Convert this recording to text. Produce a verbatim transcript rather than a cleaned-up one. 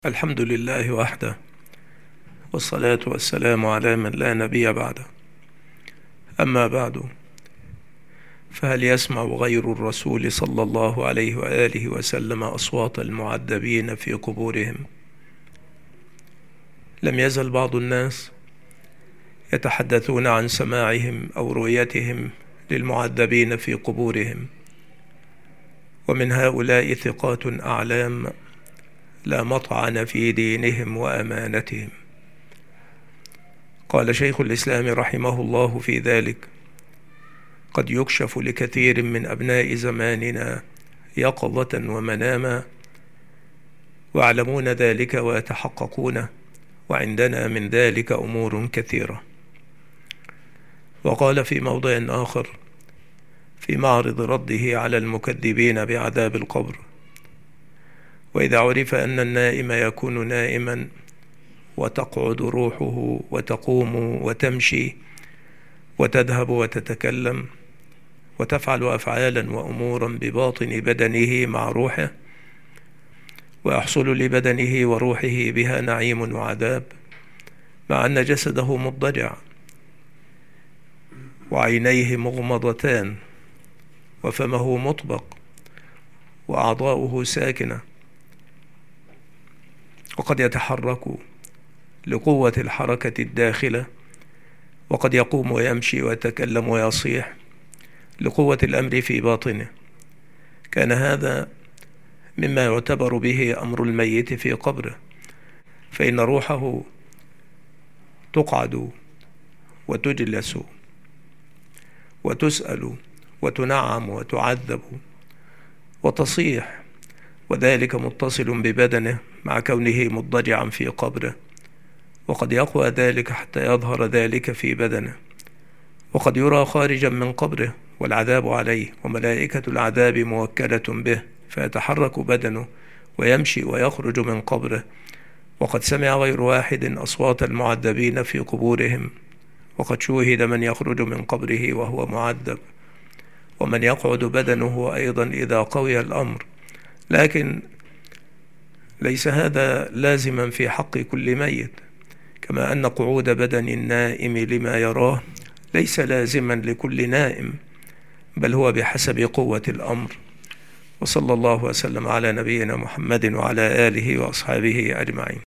الحمد لله وحده، والصلاة والسلام على من لا نبي بعده. أما بعد، فهل يسمع غير الرسول صلى الله عليه وآله وسلم أصوات المعذبين في قبورهم؟ لم يزل بعض الناس يتحدثون عن سماعهم أو رؤيتهم للمعذبين في قبورهم، ومن هؤلاء ثقات أعلام لا مطعن في دينهم وأمانتهم. قال شيخ الإسلام رحمه الله في ذلك: قد يكشف لكثير من أبناء زماننا يقظة ومناما، ويعلمون ذلك ويتحققونه، وعندنا من ذلك أمور كثيرة. وقال في موضع آخر في معرض رده على المكذبين بعذاب القبر: وإذا عرف أن النائم يكون نائما وتقعد روحه وتقوم وتمشي وتذهب وتتكلم وتفعل أفعالا وأمورا بباطن بدنه مع روحه، ويحصل لبدنه وروحه بها نعيم وعذاب، مع أن جسده مضطجع وعينيه مغمضتان وفمه مطبق وأعضاؤه ساكنة، وقد يتحرك لقوة الحركة الداخلة، وقد يقوم ويمشي ويتكلم ويصيح لقوة الأمر في باطنه. كان هذا مما يعتبر به أمر الميت في قبره، فإن روحه تقعد وتجلس وتسأل وتنعم وتعذب وتصيح، وذلك متصل ببدنه مع كونه مضطجعا في قبره، وقد يقوى ذلك حتى يظهر ذلك في بدنه، وقد يرى خارجا من قبره والعذاب عليه وملائكة العذاب موكلة به، فيتحرك بدنه ويمشي ويخرج من قبره. وقد سمع غير واحد أصوات المعذبين في قبورهم، وقد شوهد من يخرج من قبره وهو معذب، ومن يقعد بدنه أيضا إذا قوي الأمر. لكن ليس هذا لازما في حق كل ميت، كما أن قعود بدن النائم لما يراه ليس لازما لكل نائم، بل هو بحسب قوة الأمر. وصلى الله وسلم على نبينا محمد وعلى آله وأصحابه أجمعين.